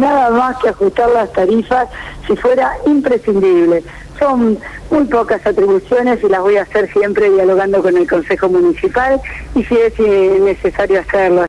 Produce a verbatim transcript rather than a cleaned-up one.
nada más que ajustar las tarifas si fuera imprescindible. Son muy pocas atribuciones y las voy a hacer siempre dialogando con el Consejo Municipal y si es necesario hacerlo.